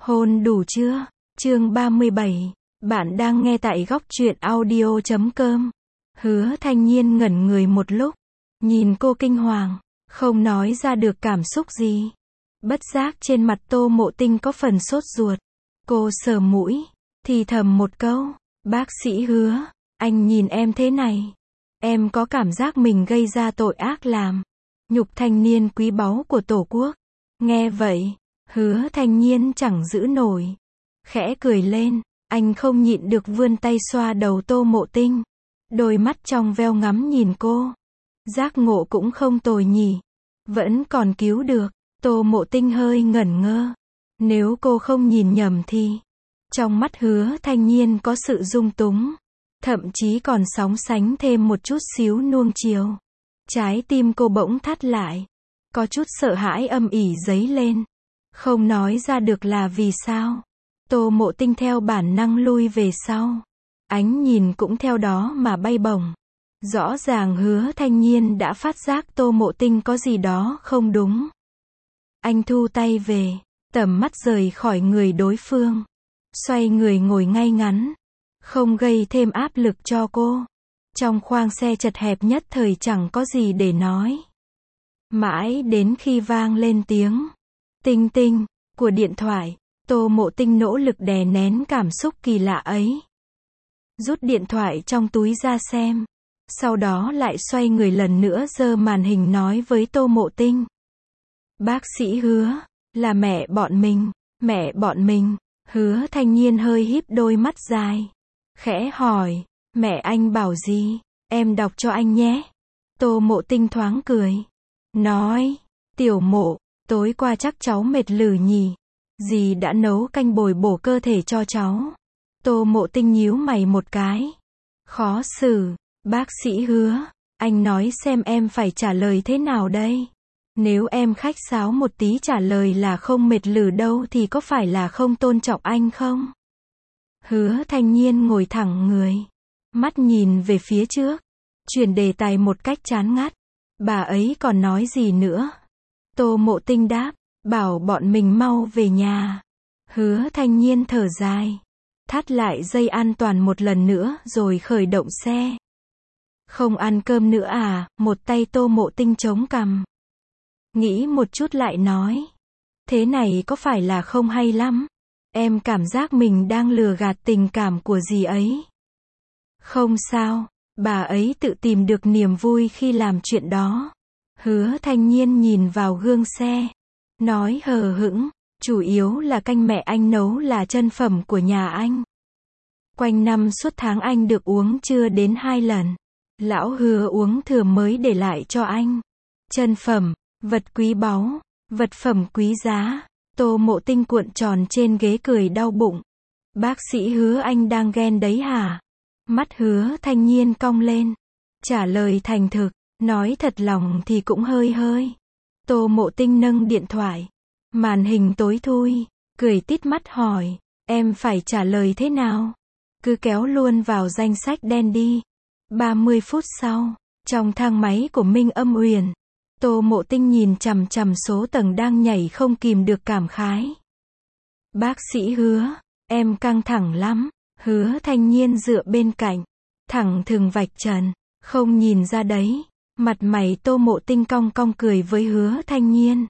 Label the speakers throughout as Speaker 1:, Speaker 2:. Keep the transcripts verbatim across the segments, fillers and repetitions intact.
Speaker 1: Hôn đủ chưa? Chương ba mươi bảy. Bạn đang nghe tại góc truyện audio chấm com. Hứa Thanh Nhiên ngẩn người một lúc, nhìn cô kinh hoàng, không nói ra được cảm xúc gì. Bất giác trên mặt Tô Mộ Tinh có phần sốt ruột. Cô sờ mũi, thì thầm một câu, bác sĩ Hứa, anh nhìn em thế này. Em có cảm giác mình gây ra tội ác làm nhục thanh niên quý báu của Tổ quốc. Nghe vậy, Hứa Thanh Nhiên chẳng giữ nổi, khẽ cười lên, anh không nhịn được vươn tay xoa đầu Tô Mộ Tinh. Đôi mắt trong veo ngắm nhìn cô. Giác ngộ cũng không tồi nhỉ. Vẫn còn cứu được. Tô Mộ Tinh hơi ngẩn ngơ. Nếu cô không nhìn nhầm thì trong mắt Hứa Thanh Nhiên có sự dung túng, thậm chí còn sóng sánh thêm một chút xíu nuông chiều. Trái tim cô bỗng thắt lại, có chút sợ hãi âm ỉ dấy lên, không nói ra được là vì sao. Tô Mộ Tinh theo bản năng lui về sau, ánh nhìn cũng theo đó mà bay bổng. Rõ ràng Hứa Thanh Nhiên đã phát giác Tô Mộ Tinh có gì đó không đúng. Anh thu tay về, tầm mắt rời khỏi người đối phương, xoay người ngồi ngay ngắn, không gây thêm áp lực cho cô. Trong khoang xe chật hẹp nhất thời chẳng có gì để nói. Mãi đến khi vang lên tiếng tinh tinh của điện thoại, Tô Mộ Tinh nỗ lực đè nén cảm xúc kỳ lạ ấy. Rút điện thoại trong túi ra xem, sau đó lại xoay người lần nữa giơ màn hình nói với Tô Mộ Tinh. Bác sĩ Hứa, là mẹ bọn mình, mẹ bọn mình. Hứa Thanh Nhiên hơi híp đôi mắt dài, khẽ hỏi, mẹ anh bảo gì, em đọc cho anh nhé. Tô Mộ Tinh thoáng cười, nói, tiểu Mộ, tối qua chắc cháu mệt lử nhỉ, dì đã nấu canh bồi bổ cơ thể cho cháu. Tô Mộ Tinh nhíu mày một cái, khó xử. Bác sĩ Hứa, anh nói xem em phải trả lời thế nào đây? Nếu em khách sáo một tí trả lời là không mệt lử đâu thì có phải là không tôn trọng anh không? Hứa Thanh Nhiên ngồi thẳng người, mắt nhìn về phía trước, chuyển đề tài một cách chán ngắt. Bà ấy còn nói gì nữa? Tô Mộ Tinh đáp, bảo bọn mình mau về nhà. Hứa Thanh Nhiên thở dài, thắt lại dây an toàn một lần nữa rồi khởi động xe. Không ăn cơm nữa à? Một tay Tô Mộ Tinh chống cằm, nghĩ một chút lại nói, thế này có phải là không hay lắm? Em cảm giác mình đang lừa gạt tình cảm của dì ấy. Không sao, bà ấy tự tìm được niềm vui khi làm chuyện đó. Hứa Thanh Nhiên nhìn vào gương xe, nói hờ hững, chủ yếu là canh mẹ anh nấu là chân phẩm của nhà anh. Quanh năm suốt tháng anh được uống chưa đến hai lần. Lão Hứa uống thừa mới để lại cho anh. Chân phẩm, vật quý báu, vật phẩm quý giá. Tô Mộ Tinh cuộn tròn trên ghế cười đau bụng. Bác sĩ Hứa anh đang ghen đấy hả? Mắt Hứa Thanh Nhiên cong lên, trả lời thành thực, nói thật lòng thì cũng hơi hơi. Tô Mộ Tinh nâng điện thoại, màn hình tối thui, cười tít mắt hỏi, em phải trả lời thế nào? Cứ kéo luôn vào danh sách đen đi. ba mươi phút sau, trong thang máy của Minh Âm Uyển, Tô Mộ Tinh nhìn chằm chằm số tầng đang nhảy không kìm được cảm khái. Bác sĩ Hứa, em căng thẳng lắm. Hứa Thanh Nhiên dựa bên cạnh, thẳng thừng vạch trần, không nhìn ra đấy. Mặt mày Tô Mộ Tinh cong cong cười với Hứa Thanh Nhiên.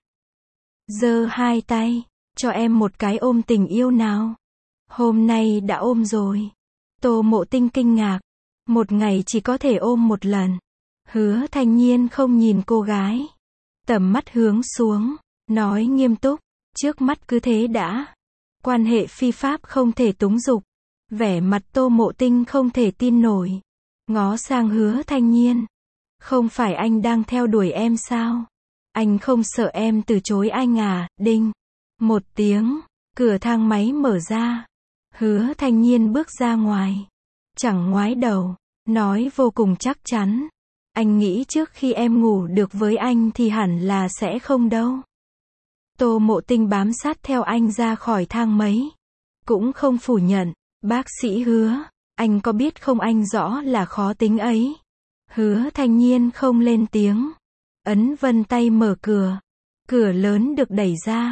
Speaker 1: Giơ hai tay, cho em một cái ôm tình yêu nào. Hôm nay đã ôm rồi. Tô Mộ Tinh kinh ngạc, một ngày chỉ có thể ôm một lần. Hứa Thanh Nhiên không nhìn cô gái, tầm mắt hướng xuống, nói nghiêm túc, trước mắt cứ thế đã. Quan hệ phi pháp không thể túng dục. Vẻ mặt Tô Mộ Tinh không thể tin nổi, ngó sang Hứa Thanh Nhiên. Không phải anh đang theo đuổi em sao? Anh không sợ em từ chối anh à? Đinh, một tiếng, cửa thang máy mở ra. Hứa Thanh Nhiên bước ra ngoài, chẳng ngoái đầu, nói vô cùng chắc chắn, anh nghĩ trước khi em ngủ được với anh thì hẳn là sẽ không đâu. Tô Mộ Tinh bám sát theo anh ra khỏi thang máy, cũng không phủ nhận, bác sĩ Hứa, anh có biết không anh rõ là khó tính ấy. Hứa Thanh Nhiên không lên tiếng, ấn vân tay mở cửa, cửa lớn được đẩy ra,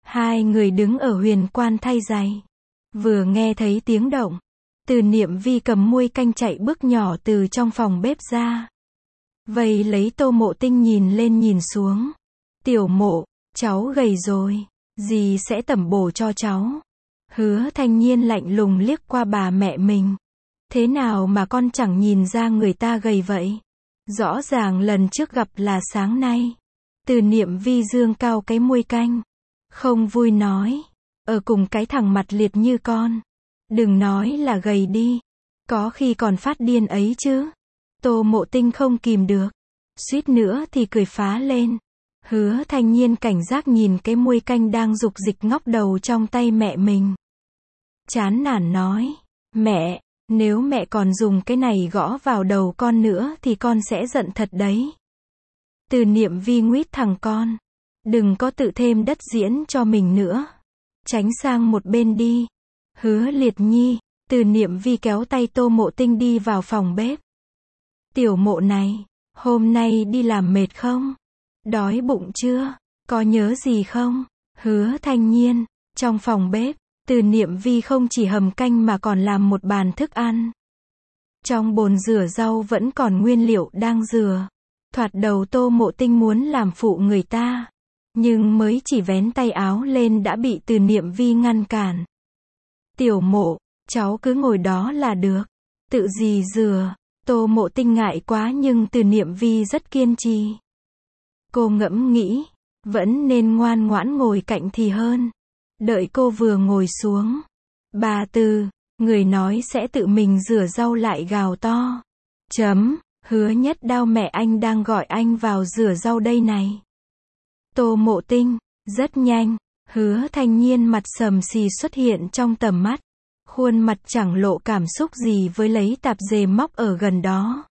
Speaker 1: Hai người đứng ở huyền quan thay giày. Vừa nghe thấy tiếng động, Từ Niệm Vi cầm muôi canh chạy bước nhỏ từ trong phòng bếp ra. Vây lấy Tô Mộ Tinh nhìn lên nhìn xuống. Tiểu Mộ, cháu gầy rồi, dì sẽ tẩm bổ cho cháu. Hứa Thanh Nhiên lạnh lùng liếc qua bà mẹ mình. Thế nào mà con chẳng nhìn ra người ta gầy vậy? Rõ ràng lần trước gặp là sáng nay. Từ Niệm Vi dương cao cái muôi canh. Không vui nói. Ở cùng cái thằng mặt liệt như con. Đừng nói là gầy đi. Có khi còn phát điên ấy chứ. Tô Mộ Tinh không kìm được. Suýt nữa thì cười phá lên. Hứa Thanh Nhiên cảnh giác nhìn cái muôi canh đang rục dịch ngóc đầu trong tay mẹ mình. Chán nản nói. Mẹ, nếu mẹ còn dùng cái này gõ vào đầu con nữa thì con sẽ giận thật đấy. Từ Niệm Vi nguýt thằng con. Đừng có tự thêm đất diễn cho mình nữa. Tránh sang một bên đi. Hứa Liệt Nhi. Từ Niệm Vi kéo tay Tô Mộ Tinh đi vào phòng bếp. Tiểu Mộ này, hôm nay đi làm mệt không? Đói bụng chưa? Có nhớ gì không? Hứa Thanh Nhiên. Trong phòng bếp, Từ Niệm Vi không chỉ hầm canh mà còn làm một bàn thức ăn. Trong bồn rửa rau vẫn còn nguyên liệu đang rửa. Thoạt đầu Tô Mộ Tinh muốn làm phụ người ta. Nhưng mới chỉ vén tay áo lên đã bị Từ Niệm Vi ngăn cản. Tiểu Mộ, cháu cứ ngồi đó là được. Tự gì rửa. Tô Mộ Tinh ngại quá nhưng Từ Niệm Vi rất kiên trì. Cô ngẫm nghĩ, vẫn nên ngoan ngoãn ngồi cạnh thì hơn. Đợi cô vừa ngồi xuống. Bà Từ, người nói sẽ tự mình rửa rau lại gào to. Chấm, Hứa Nhất Đao mẹ anh đang gọi anh vào rửa rau đây này. Tô Mộ Tinh, rất nhanh, Hứa Thanh Nhiên mặt sầm xì xuất hiện trong tầm mắt. Khuôn mặt chẳng lộ cảm xúc gì với lấy tạp dề móc ở gần đó.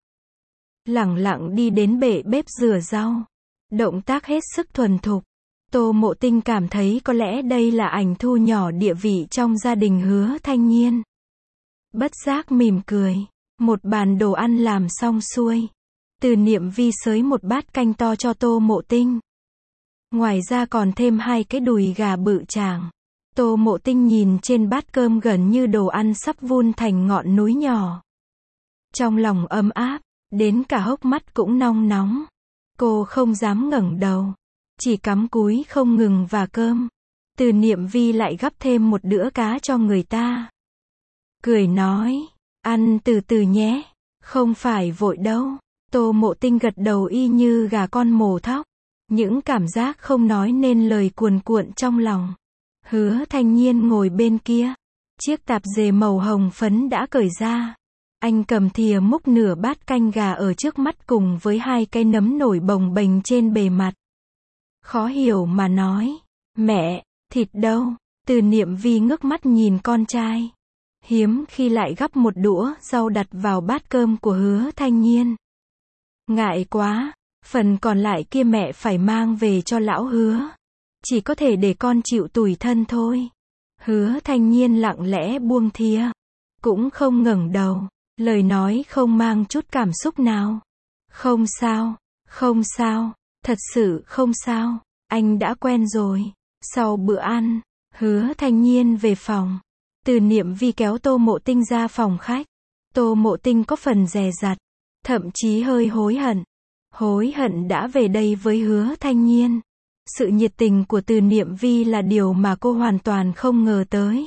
Speaker 1: Lẳng lặng đi đến bể bếp rửa rau. Động tác hết sức thuần thục. Tô Mộ Tinh cảm thấy có lẽ đây là ảnh thu nhỏ địa vị trong gia đình Hứa Thanh Nhiên. Bất giác mỉm cười. Một bàn đồ ăn làm xong xuôi. Từ Niệm Vi xới một bát canh to cho Tô Mộ Tinh. Ngoài ra còn thêm hai cái đùi gà bự chảng. Tô Mộ Tinh nhìn trên bát cơm gần như đồ ăn sắp vun thành ngọn núi nhỏ. Trong lòng ấm áp, đến cả hốc mắt cũng nong nóng. Cô không dám ngẩng đầu, chỉ cắm cúi không ngừng vả cơm. Từ Niệm Vi lại gắp thêm một đũa cá cho người ta. Cười nói, ăn từ từ nhé, không phải vội đâu. Tô Mộ Tinh gật đầu y như gà con mổ thóc. Những cảm giác không nói nên lời cuồn cuộn trong lòng. Hứa Thanh Nhiên ngồi bên kia. Chiếc tạp dề màu hồng phấn đã cởi ra. Anh cầm thìa múc nửa bát canh gà ở trước mắt cùng với hai cái nấm nổi bồng bềnh trên bề mặt. Khó hiểu mà nói. Mẹ, thịt đâu? Từ Niệm Vi ngước mắt nhìn con trai. Hiếm khi lại gắp một đũa rau đặt vào bát cơm của Hứa Thanh Nhiên. Ngại quá, phần còn lại kia mẹ phải mang về cho lão Hứa. Chỉ có thể để con chịu tủi thân thôi. Hứa Thanh Nhiên lặng lẽ buông thìa. Cũng không ngẩng đầu. Lời nói không mang chút cảm xúc nào. Không sao, không sao, thật sự không sao, anh đã quen rồi. Sau bữa ăn, Hứa Thanh Nhiên về phòng. Từ Niệm Vi kéo Tô Mộ Tinh ra phòng khách. Tô Mộ Tinh có phần dè dặt, thậm chí hơi hối hận. Hối hận đã về đây với Hứa Thanh Nhiên. Sự nhiệt tình của Từ Niệm Vi là điều mà cô hoàn toàn không ngờ tới.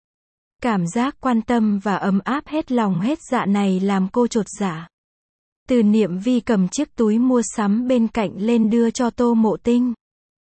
Speaker 1: Cảm giác quan tâm và ấm áp hết lòng hết dạ này làm cô chột dạ. Từ Niệm Vi cầm chiếc túi mua sắm bên cạnh lên đưa cho Tô Mộ Tinh.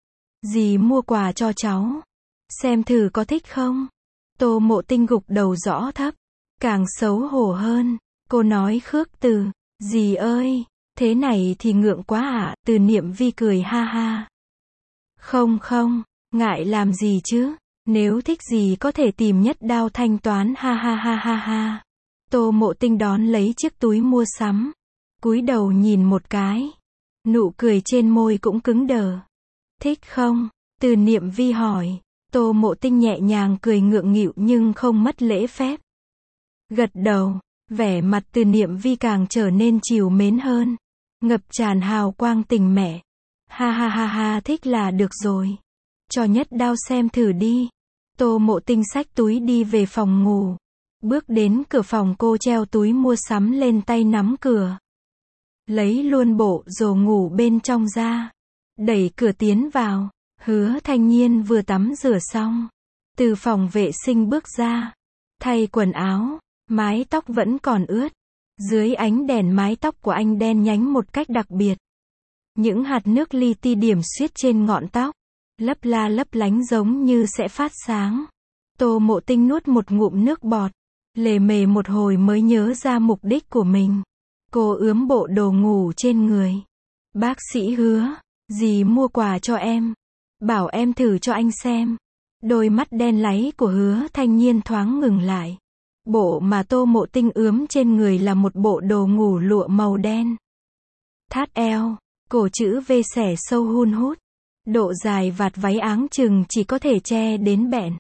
Speaker 1: Dì mua quà cho cháu. Xem thử có thích không? Tô Mộ Tinh gục đầu rõ thấp. Càng xấu hổ hơn. Cô nói khước từ. Dì ơi, thế này thì ngượng quá ạ. À? Từ Niệm Vi cười ha ha. Không không, ngại làm gì chứ? Nếu thích gì có thể tìm Nhất Đao thanh toán ha ha ha ha ha. Tô Mộ Tinh đón lấy chiếc túi mua sắm. Cúi đầu nhìn một cái. Nụ cười trên môi cũng cứng đờ. Thích không? Từ Niệm Vi hỏi. Tô Mộ Tinh nhẹ nhàng cười ngượng nghịu nhưng không mất lễ phép. Gật đầu. Vẻ mặt Từ Niệm Vi càng trở nên trìu mến hơn. Ngập tràn hào quang tình mẹ. Ha ha ha ha thích là được rồi. cho nhất đao xem thử đi. Tô Mộ Tinh xách túi đi về phòng ngủ. Bước đến cửa phòng cô treo túi mua sắm lên tay nắm cửa. Lấy luôn bộ đồ ngủ bên trong ra. Đẩy cửa tiến vào. Hứa Thanh Nhiên vừa tắm rửa xong. Từ phòng vệ sinh bước ra. Thay quần áo. Mái tóc vẫn còn ướt. Dưới ánh đèn mái tóc của anh đen nhánh một cách đặc biệt. Những hạt nước li ti điểm xuyết trên ngọn tóc. Lấp la lấp lánh giống như sẽ phát sáng. Tô Mộ Tinh nuốt một ngụm nước bọt. Lề mề một hồi mới nhớ ra mục đích của mình. Cô ướm bộ đồ ngủ trên người. Bác sĩ Hứa, dì mua quà cho em. Bảo em thử cho anh xem. Đôi mắt đen láy của Hứa Thanh Nhiên thoáng ngừng lại. Bộ mà Tô Mộ Tinh ướm trên người là một bộ đồ ngủ lụa màu đen. Thắt eo, cổ chữ V xẻ sâu hun hút. Độ dài vạt váy áng chừng chỉ có thể che đến bẹn.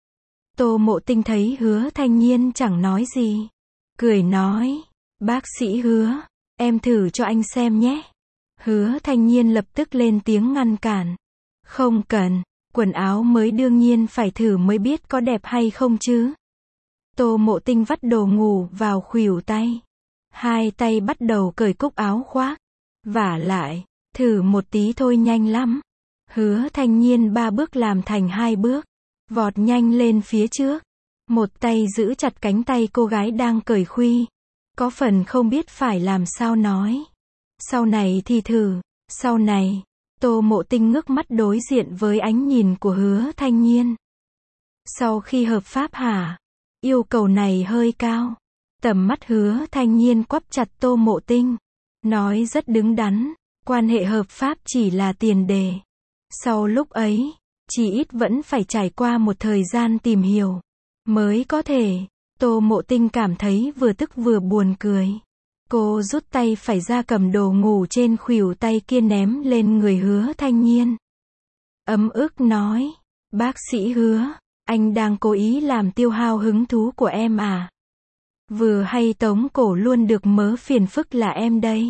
Speaker 1: Tô Mộ Tinh thấy Hứa Thanh Nhiên chẳng nói gì. Cười nói, bác sĩ Hứa, em thử cho anh xem nhé. Hứa Thanh Nhiên lập tức lên tiếng ngăn cản. Không cần, quần áo mới đương nhiên phải thử mới biết có đẹp hay không chứ. Tô Mộ Tinh vắt đồ ngủ vào khuỷu tay. Hai tay bắt đầu cởi cúc áo khoác. Vả lại, thử một tí thôi nhanh lắm. Hứa Thanh Nhiên ba bước làm thành hai bước. Vọt nhanh lên phía trước. Một tay giữ chặt cánh tay cô gái đang cởi khuy. Có phần không biết phải làm sao nói. Sau này thì thử. Sau này. Tô Mộ Tinh ngước mắt đối diện với ánh nhìn của Hứa Thanh Nhiên. Sau khi hợp pháp hả? Yêu cầu này hơi cao. Tầm mắt Hứa Thanh Nhiên quắp chặt Tô Mộ Tinh. Nói rất đứng đắn. Quan hệ hợp pháp chỉ là tiền đề. Sau lúc ấy, chỉ ít vẫn phải trải qua một thời gian tìm hiểu. Mới có thể. Tô Mộ Tinh cảm thấy vừa tức vừa buồn cười. Cô rút tay phải ra cầm đồ ngủ trên khuỷu tay kia ném lên người Hứa Thanh Nhiên. Ấm ức nói. Bác sĩ Hứa, anh đang cố ý làm tiêu hao hứng thú của em à? Vừa hay tống cổ luôn được mớ phiền phức là em đây.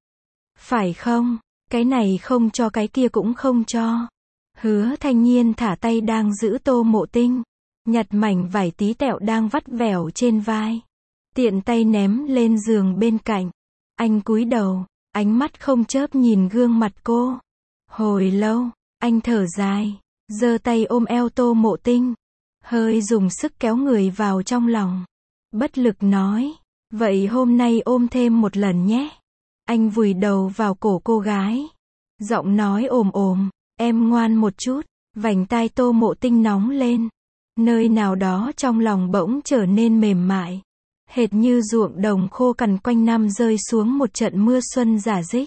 Speaker 1: Phải không? Cái này không cho cái kia cũng không cho. Hứa Thanh Nhiên thả tay đang giữ Tô Mộ Tinh. Nhặt mảnh vải tí tẹo đang vắt vẻo trên vai. Tiện tay ném lên giường bên cạnh. Anh cúi đầu, ánh mắt không chớp nhìn gương mặt cô. Hồi lâu, anh thở dài, giơ tay ôm eo Tô Mộ Tinh. Hơi dùng sức kéo người vào trong lòng. Bất lực nói, vậy hôm nay ôm thêm một lần nhé. Anh vùi đầu vào cổ cô gái. Giọng nói ồm ồm, em ngoan một chút. Vành tai Tô Mộ Tinh nóng lên. Nơi nào đó trong lòng bỗng trở nên mềm mại. Hệt như ruộng đồng khô cằn quanh năm rơi xuống một trận mưa xuân rả rích.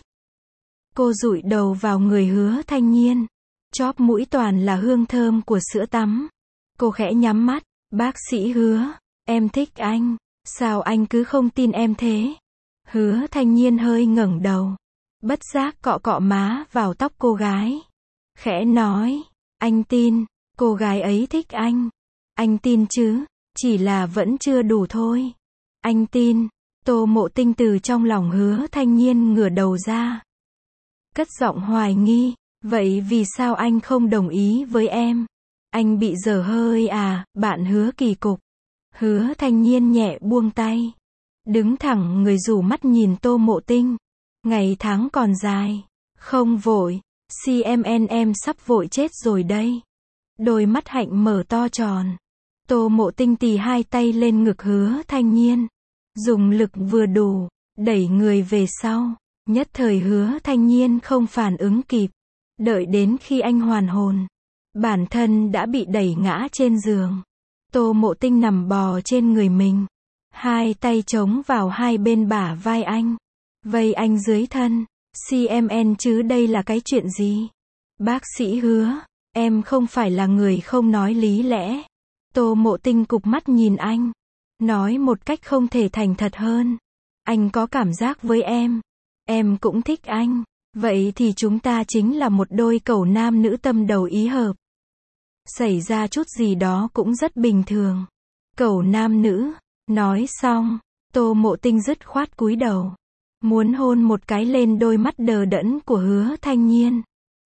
Speaker 1: Cô dụi đầu vào người Hứa Thanh Nhiên. Chóp mũi toàn là hương thơm của sữa tắm. Cô khẽ nhắm mắt. Bác sĩ Hứa, em thích anh. Sao anh cứ không tin em thế? Hứa Thanh Nhiên hơi ngẩng đầu. Bất giác cọ cọ má vào tóc cô gái. Khẽ nói, anh tin, cô gái ấy thích anh. Anh tin chứ, chỉ là vẫn chưa đủ thôi. Anh tin. Tô Mộ Tinh từ trong lòng Hứa Thanh Nhiên ngửa đầu ra. Cất giọng hoài nghi, vậy vì sao anh không đồng ý với em? Anh bị dở hơi à, bạn Hứa kỳ cục. Hứa Thanh Nhiên nhẹ buông tay. Đứng thẳng người rủ mắt nhìn Tô Mộ Tinh. Ngày tháng còn dài. Không vội. xê em en em sắp vội chết rồi đây. Đôi mắt hạnh mở to tròn. Tô Mộ Tinh tì hai tay lên ngực Hứa Thanh Nhiên. Dùng lực vừa đủ. Đẩy người về sau. Nhất thời Hứa Thanh Nhiên không phản ứng kịp. Đợi đến khi anh hoàn hồn. Bản thân đã bị đẩy ngã trên giường. Tô Mộ Tinh nằm bò trên người mình. Hai tay chống vào hai bên bả vai anh. Vây anh dưới thân. xê em en chứ đây là cái chuyện gì? Bác sĩ Hứa, em không phải là người không nói lý lẽ. Tô Mộ Tinh cụp mắt nhìn anh. Nói một cách không thể thành thật hơn. Anh có cảm giác với em. Em cũng thích anh. Vậy thì chúng ta chính là một đôi cẩu nam nữ tâm đầu ý hợp. Xảy ra chút gì đó cũng rất bình thường. Cẩu nam nữ. Nói xong, Tô Mộ Tinh dứt khoát cúi đầu. Muốn hôn một cái lên đôi mắt đờ đẫn của Hứa Thanh Nhiên.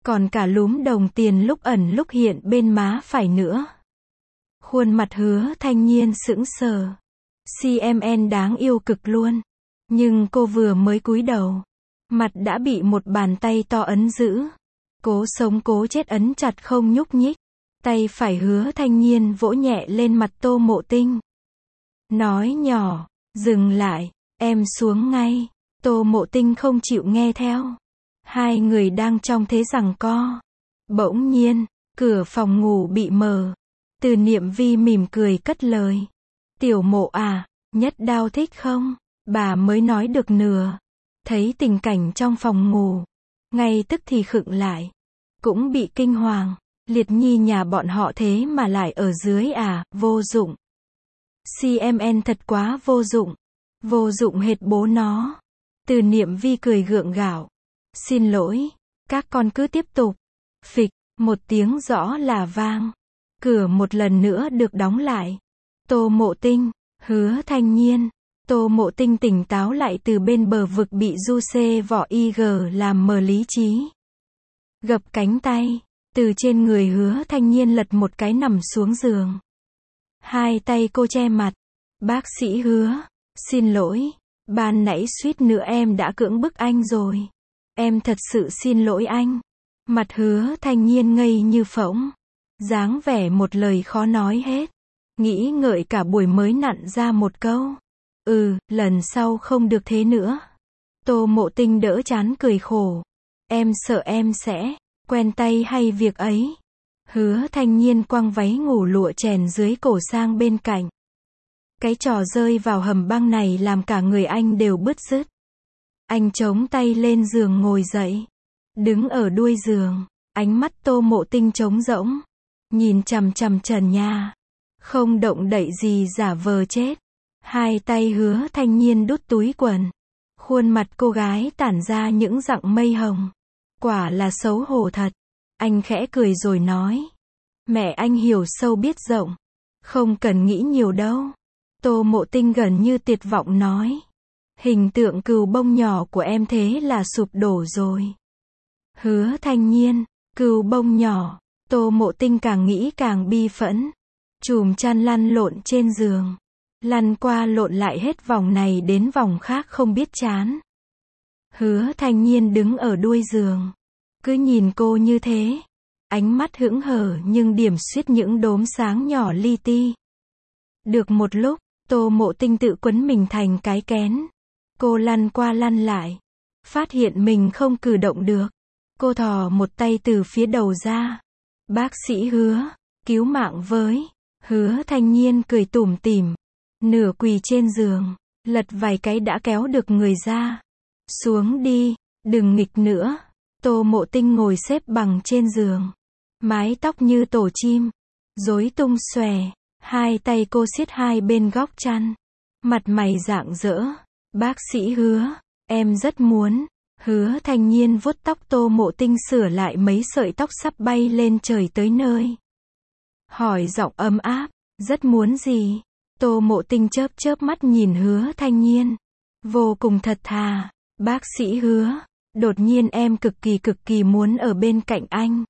Speaker 1: còn cả lúm đồng tiền lúc ẩn lúc hiện bên má phải nữa. Khuôn mặt Hứa Thanh Nhiên sững sờ. xê em en đáng yêu cực luôn. Nhưng cô vừa mới cúi đầu, mặt đã bị một bàn tay to ấn giữ. Cố sống cố chết ấn chặt không nhúc nhích. Tay phải Hứa Thanh Nhiên vỗ nhẹ lên mặt Tô Mộ Tinh. Nói nhỏ, dừng lại, em xuống ngay. Tô Mộ Tinh không chịu nghe theo. Hai người đang trong thế giằng co. Bỗng nhiên, cửa phòng ngủ bị mở. Từ Niệm Vi mỉm cười cất lời. Tiểu Mộ à, Nhất Đao thích không? Bà mới nói được nửa. Thấy tình cảnh trong phòng ngủ. Ngay tức thì khựng lại. Cũng bị kinh hoàng. Liệt nhi nhà bọn họ thế mà lại ở dưới à, vô dụng. xê em en thật quá vô dụng. Vô dụng hệt bố nó. Từ Niệm Vi cười gượng gạo. Xin lỗi, các con cứ tiếp tục. Phịch, một tiếng rõ là vang. Cửa một lần nữa được đóng lại. Tô Mộ Tinh, Hứa Thanh Nhiên. Tô Mộ Tinh tỉnh táo lại từ bên bờ vực bị du xê vỏ i giê làm mờ lý trí. Gập cánh tay, từ trên người Hứa Thanh Nhiên lật một cái nằm xuống giường. Hai tay cô che mặt. Bác sĩ Hứa, xin lỗi, ban nãy suýt nữa em đã cưỡng bức anh rồi. Em thật sự xin lỗi anh. Mặt Hứa Thanh Nhiên ngây như phỗng. Dáng vẻ một lời khó nói hết. Nghĩ ngợi cả buổi mới nặn ra một câu. Ừ, lần sau không được thế nữa. Tô Mộ Tinh đỡ chán cười khổ. Em sợ em sẽ quen tay hay việc ấy. Hứa Thanh Nhiên quăng váy ngủ lụa chèn dưới cổ sang bên cạnh. Cái trò rơi vào hầm băng này làm cả người anh đều bứt rứt. Anh chống tay lên giường ngồi dậy. Đứng ở đuôi giường. Ánh mắt Tô Mộ Tinh trống rỗng. Nhìn chằm chằm trần nhà. Không động đậy gì giả vờ chết. Hai tay Hứa Thanh Nhiên đút túi quần. Khuôn mặt cô gái tản ra những dặng mây hồng. Quả là xấu hổ thật. Anh khẽ cười rồi nói. Mẹ anh hiểu sâu biết rộng. Không cần nghĩ nhiều đâu. Tô Mộ Tinh gần như tuyệt vọng nói. Hình tượng cừu bông nhỏ của em thế là sụp đổ rồi. Hứa Thanh Nhiên, cừu bông nhỏ. Tô Mộ Tinh càng nghĩ càng bi phẫn. Chùm chăn lăn lộn trên giường. Lăn qua lộn lại hết vòng này đến vòng khác không biết chán. Hứa Thanh Nhiên đứng ở đuôi giường. Cứ nhìn cô như thế. Ánh mắt hững hờ nhưng điểm xuyết những đốm sáng nhỏ li ti. Được một lúc, Tô Mộ Tinh tự quấn mình thành cái kén. Cô lăn qua lăn lại. Phát hiện mình không cử động được. Cô thò một tay từ phía đầu ra. Bác sĩ Hứa, cứu mạng với. Hứa Thanh Nhiên cười tủm tỉm. Nửa quỳ trên giường. Lật vài cái đã kéo được người ra. Xuống đi, đừng nghịch nữa. Tô Mộ Tinh ngồi xếp bằng trên giường. Mái tóc như tổ chim. Rối tung xòe. Hai tay cô siết hai bên góc chăn. Mặt mày rạng rỡ. Bác sĩ Hứa, em rất muốn. Hứa Thanh Nhiên vuốt tóc Tô Mộ Tinh sửa lại mấy sợi tóc sắp bay lên trời tới nơi. Hỏi giọng ấm áp, rất muốn gì? Tô Mộ Tinh chớp chớp mắt nhìn Hứa Thanh Nhiên. Vô cùng thật thà. Bác sĩ Hứa, đột nhiên em cực kỳ cực kỳ muốn ở bên cạnh anh.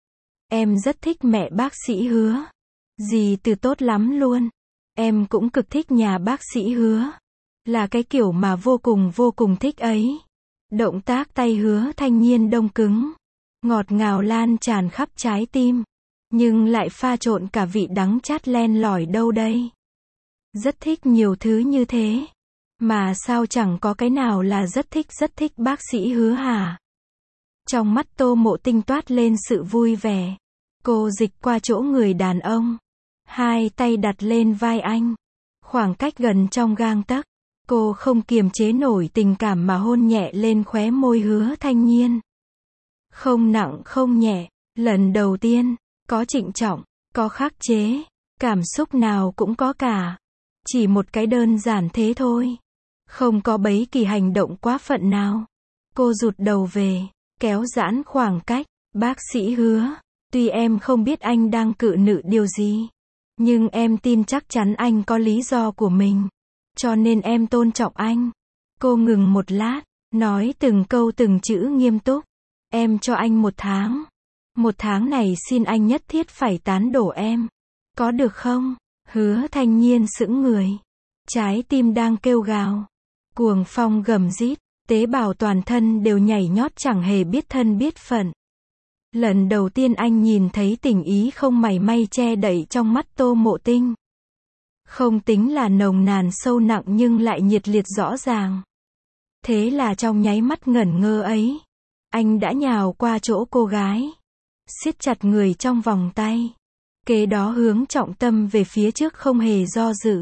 Speaker 1: Em rất thích mẹ bác sĩ Hứa. Dì từ tốt lắm luôn. Em cũng cực thích nhà bác sĩ Hứa. Là cái kiểu mà vô cùng vô cùng thích ấy. Động tác tay Hứa Thanh Nhiên đông cứng. Ngọt ngào lan tràn khắp trái tim. Nhưng lại pha trộn cả vị đắng chát len lỏi đâu đây. Rất thích nhiều thứ như thế. Mà sao chẳng có cái nào là rất thích rất thích bác sĩ Hứa hả? Trong mắt Tô Mộ Tinh toát lên sự vui vẻ. Cô dịch qua chỗ người đàn ông. Hai tay đặt lên vai anh. Khoảng cách gần trong gang tấc. Cô không kiềm chế nổi tình cảm mà hôn nhẹ lên khóe môi Hứa Thanh Nhiên. Không nặng không nhẹ. Lần đầu tiên. Có trịnh trọng. Có khắc chế. Cảm xúc nào cũng có cả. Chỉ một cái đơn giản thế thôi. Không có bấy kỳ hành động quá phận nào. Cô rụt đầu về. Kéo giãn khoảng cách. Bác sĩ Hứa. Tuy em không biết anh đang cự nữ điều gì. Nhưng em tin chắc chắn anh có lý do của mình. Cho nên em tôn trọng anh. Cô ngừng một lát. Nói từng câu từng chữ nghiêm túc. Em cho anh một tháng. Một tháng này xin anh nhất thiết phải tán đổ em. Có được không? Hứa Thanh Nhiên sững người. Trái tim đang kêu gào. Cuồng phong gầm rít, tế bào toàn thân đều nhảy nhót chẳng hề biết thân biết phận. Lần đầu tiên anh nhìn thấy tình ý không mảy may che đậy trong mắt Tô Mộ Tinh. Không tính là nồng nàn sâu nặng nhưng lại nhiệt liệt rõ ràng. Thế là trong nháy mắt ngẩn ngơ ấy, anh đã nhào qua chỗ cô gái, siết chặt người trong vòng tay. Kế đó hướng trọng tâm về phía trước không hề do dự.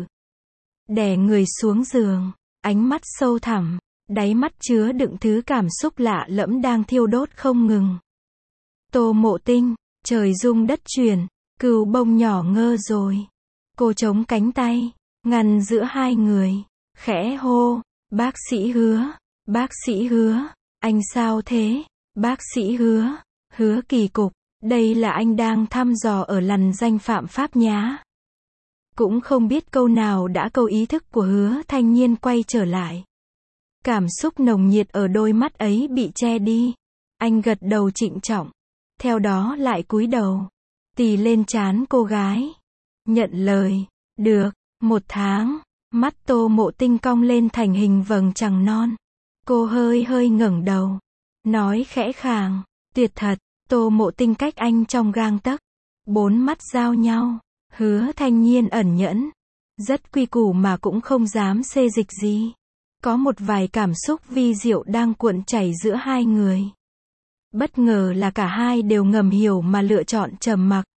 Speaker 1: Đè người xuống giường, ánh mắt sâu thẳm, đáy mắt chứa đựng thứ cảm xúc lạ lẫm đang thiêu đốt không ngừng. Tô Mộ Tinh, trời rung đất chuyển, cừu bông nhỏ ngơ rồi. Cô chống cánh tay, ngăn giữa hai người, khẽ hô, bác sĩ Hứa, bác sĩ Hứa, anh sao thế, bác sĩ Hứa, Hứa Kỳ Cục, đây là anh đang thăm dò ở lằn danh phạm pháp nhá. Cũng không biết câu nào đã câu ý thức của Hứa Thanh Nhiên quay trở lại. Cảm xúc nồng nhiệt ở đôi mắt ấy bị che đi. Anh gật đầu trịnh trọng, theo đó lại cúi đầu, tì lên trán cô gái. Nhận lời, được, một tháng, mắt Tô Mộ Tinh cong lên thành hình vầng trăng non. Cô hơi hơi ngẩng đầu, nói khẽ khàng, tuyệt thật. Tô Mộ Tinh cách anh trong gang tấc, bốn mắt giao nhau. Hứa Thanh Nhiên ẩn nhẫn, rất quy củ mà cũng không dám xê dịch gì. Có một vài cảm xúc vi diệu đang cuộn chảy giữa hai người. Bất ngờ là cả hai đều ngầm hiểu mà lựa chọn trầm mặc.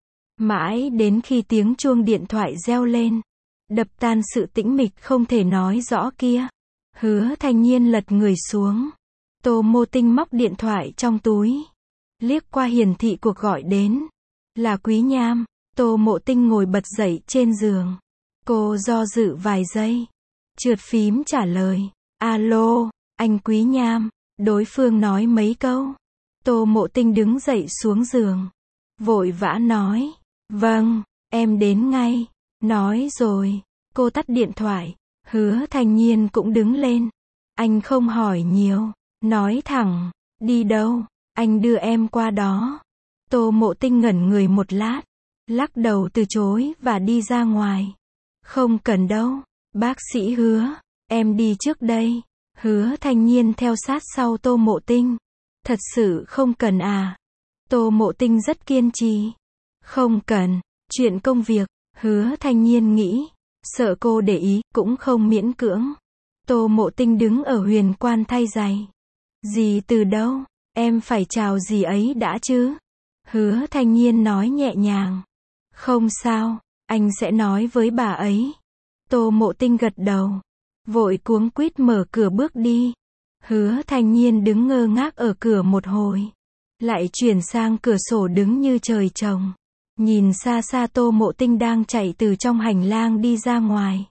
Speaker 1: Mãi đến khi tiếng chuông điện thoại reo lên, đập tan sự tĩnh mịch không thể nói rõ kia. Hứa Thanh Nhiên lật người xuống. Tô Mộ Tinh móc điện thoại trong túi, liếc qua hiển thị cuộc gọi đến. Là Quý Nham. Tô Mộ Tinh ngồi bật dậy trên giường. Cô do dự vài giây, trượt phím trả lời. Alo, anh Quý Nham. Đối phương nói mấy câu. Tô Mộ Tinh đứng dậy xuống giường, vội vã nói. Vâng, em đến ngay. Nói rồi, cô tắt điện thoại. Hứa Thanh Nhiên cũng đứng lên. Anh không hỏi nhiều, nói thẳng. Đi đâu? Anh đưa em qua đó. Tô Mộ Tinh ngẩn người một lát, lắc đầu từ chối và đi ra ngoài. Không cần đâu, bác sĩ Hứa, em đi trước đây. Hứa Thanh Nhiên theo sát sau Tô Mộ Tinh. Thật sự không cần à? Tô Mộ Tinh rất kiên trì. Không cần, chuyện công việc. Hứa Thanh Nhiên nghĩ, sợ cô để ý, cũng không miễn cưỡng. Tô Mộ Tinh đứng ở huyền quan thay giày. Gì từ đâu, em phải chào gì ấy đã chứ? Hứa Thanh Nhiên nói nhẹ nhàng. Không sao, anh sẽ nói với bà ấy. Tô Mộ Tinh gật đầu, vội cuống quýt mở cửa bước đi. Hứa Thanh Nhiên đứng ngơ ngác ở cửa một hồi, lại chuyển sang cửa sổ đứng như trời trồng, nhìn xa xa Tô Mộ Tinh đang chạy từ trong hành lang đi ra ngoài.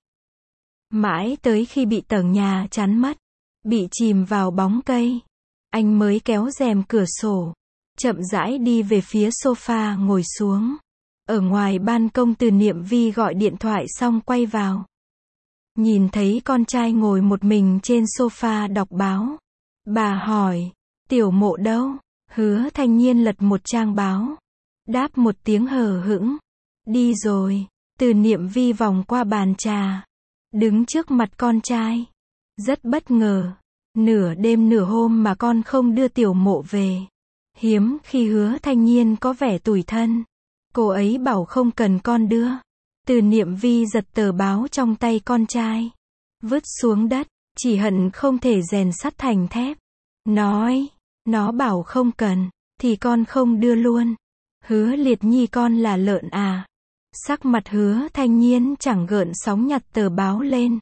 Speaker 1: Mãi tới khi bị tầng nhà chắn mất, bị chìm vào bóng cây, anh mới kéo rèm cửa sổ, chậm rãi đi về phía sofa ngồi xuống. Ở ngoài ban công Từ Niệm Vi gọi điện thoại xong quay vào. Nhìn thấy con trai ngồi một mình trên sofa đọc báo. Bà hỏi, Tiểu Mộ đâu? Hứa Thanh Nhiên lật một trang báo, đáp một tiếng hờ hững. Đi rồi. Từ Niệm Vi vòng qua bàn trà, đứng trước mặt con trai. Rất bất ngờ. Nửa đêm nửa hôm mà con không đưa Tiểu Mộ về. Hiếm khi Hứa Thanh Nhiên có vẻ tủi thân. Cô ấy bảo không cần con đưa. Từ Niệm Vi giật tờ báo trong tay con trai, vứt xuống đất, chỉ hận không thể rèn sắt thành thép. Nói, nó bảo không cần, thì con không đưa luôn. Hứa Liệt Nhi con là lợn à? Sắc mặt Hứa Thanh Nhiên chẳng gợn sóng nhặt tờ báo lên.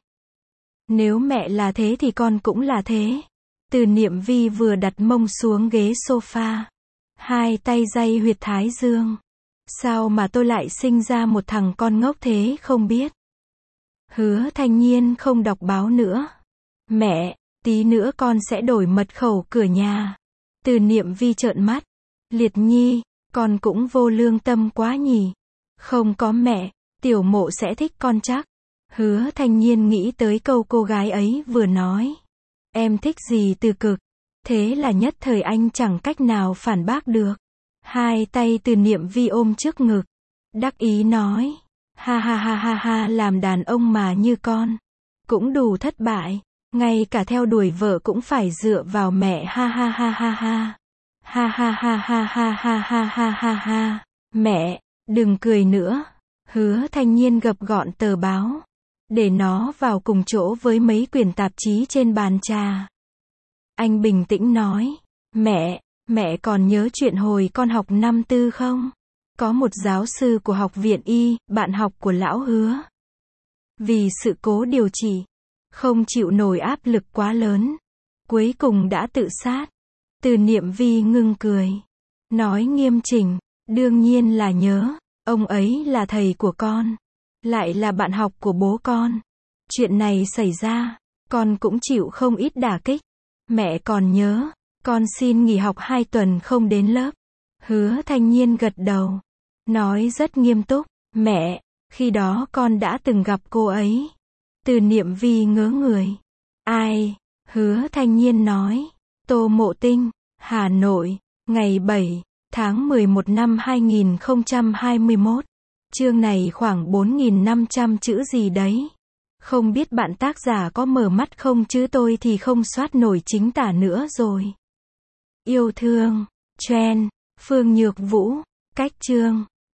Speaker 1: Nếu mẹ là thế thì con cũng là thế. Từ Niệm Vi vừa đặt mông xuống ghế sofa, hai tay day huyệt thái dương. Sao mà tôi lại sinh ra một thằng con ngốc thế không biết. Hứa Thanh Nhiên không đọc báo nữa. Mẹ, tí nữa con sẽ đổi mật khẩu cửa nhà. Từ Niệm Vi trợn mắt. Liệt Nhi, con cũng vô lương tâm quá nhỉ. Không có mẹ, Tiểu Mộ sẽ thích con chắc. Hứa Thanh Nhiên nghĩ tới câu cô gái ấy vừa nói. Em thích gì từ cực. Thế là nhất thời anh chẳng cách nào phản bác được. Hai tay Từ Niệm Vi ôm trước ngực. Đắc ý nói. Ha ha ha ha ha, làm đàn ông mà như con. Cũng đủ thất bại. Ngay cả theo đuổi vợ cũng phải dựa vào mẹ, ha ha ha ha ha. Ha ha ha ha ha ha ha ha ha ha. Mẹ, đừng cười nữa. Hứa Thanh Nhiên gập gọn tờ báo. Để nó vào cùng chỗ với mấy quyển tạp chí trên bàn trà. Anh bình tĩnh nói. Mẹ, mẹ còn nhớ chuyện hồi con học năm tư không? Có một giáo sư của học viện y, bạn học của lão Hứa. Vì sự cố điều trị, không chịu nổi áp lực quá lớn, cuối cùng đã tự sát. Từ Niệm Vi ngưng cười. Nói nghiêm chỉnh. Đương nhiên là nhớ. Ông ấy là thầy của con. Lại là bạn học của bố con. Chuyện này xảy ra, con cũng chịu không ít đả kích. Mẹ còn nhớ, con xin nghỉ học hai tuần không đến lớp. Hứa Thanh Nhiên gật đầu. Nói rất nghiêm túc. Mẹ, khi đó con đã từng gặp cô ấy. Từ Niệm Vi ngớ người. Ai? Hứa Thanh Nhiên nói. Tô Mộ Tinh, Hà Nội, ngày bảy tháng mười một năm hai nghìn không trăm hai mươi mốt. Chương này khoảng bốn nghìn năm trăm chữ gì đấy. Không biết bạn tác giả có mở mắt không chứ tôi thì không soát nổi chính tả nữa rồi. Yêu thương, Chen, Phương Nhược Vũ, cách chương.